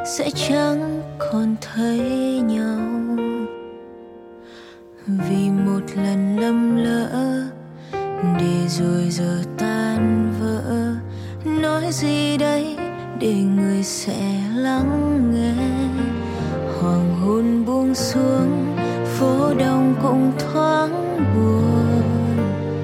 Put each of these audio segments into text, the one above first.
sẽ chẳng còn thấy nhau. Vì một lần lầm lỡ để rồi giờ tan vỡ, nói gì đây để người sẽ lắng nghe. Hoàng hôn buông xuống, phố đông cũng thoáng buồn.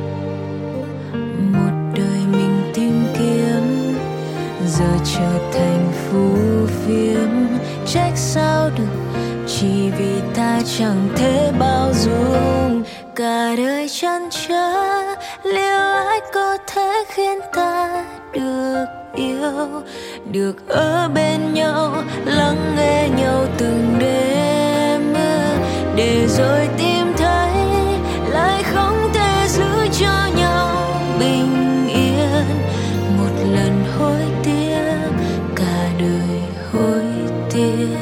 Một đời mình tìm kiếm giờ trở thành phù phiếm. Trách sao được chỉ vì ta chẳng thể bao dung. Cả đời chăn trở, liệu ai có thể khiến ta được yêu, được ở bên nhau, lắng nghe nhau từng đêm, để rồi tìm thấy lại không thể giữ cho nhau bình yên. Một lần hối tiếc, cả đời hối tiếc.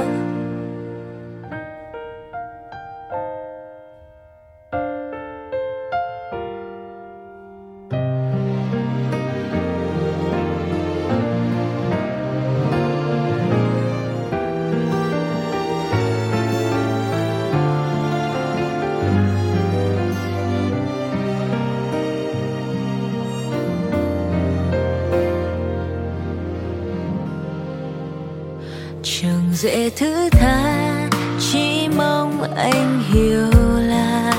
Chẳng dễ thứ tha, chỉ mong anh hiểu là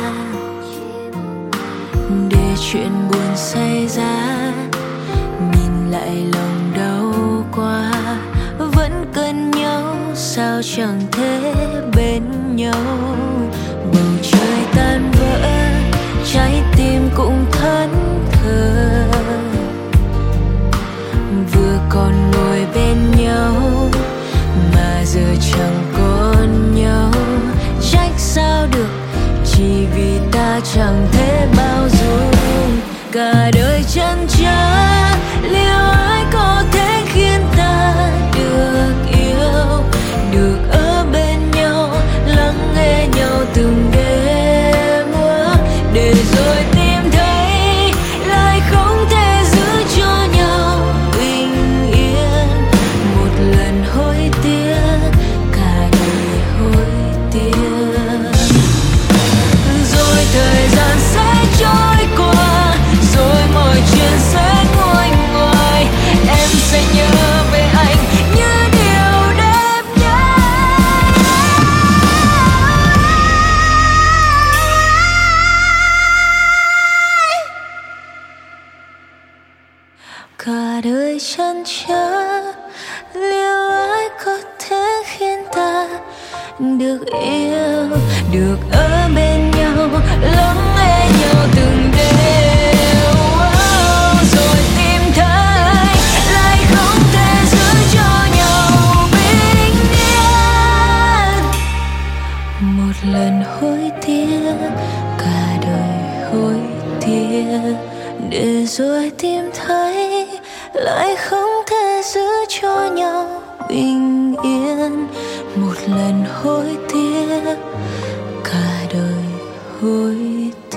để chuyện buồn xảy ra, nhìn lại lòng đau quá. Vẫn cần nhau sao chẳng thể bên nhau. Bầu trời tan vỡ, trái tim cũng thẫn thờ. Vừa còn ngồi bên nhau mà giờ chẳng còn nhau. Trách sao được chỉ vì ta chẳng thể bao dung. Cả đời chăn trở, liệu ai có thể khiến ta được yêu, được ở bên nhau, lắng nghe nhau từng đêm, để rồi tìm thấy lại không thể giữ cho nhau bình yên. Một lần hối tiếc, cả đời hối tiếc. Rồi thời gian sẽ trôi qua, rồi mọi chuyện sẽ nguôi ngoai. Em sẽ nhớ về anh như điều đẹp nhất. Cả đời chăn trở, liệu ai có thể khiến ta được yêu, được ở bên nhau, lắng nghe nhau từng đêm, rồi tìm thấy lại không thể giữ cho nhau bình yên. Một lần hối tiếc, cả đời hối tiếc, để rồi tìm thấy lại không thể giữ cho nhau bình yên. Một lần hối tiếc, cả đời hối tiếc.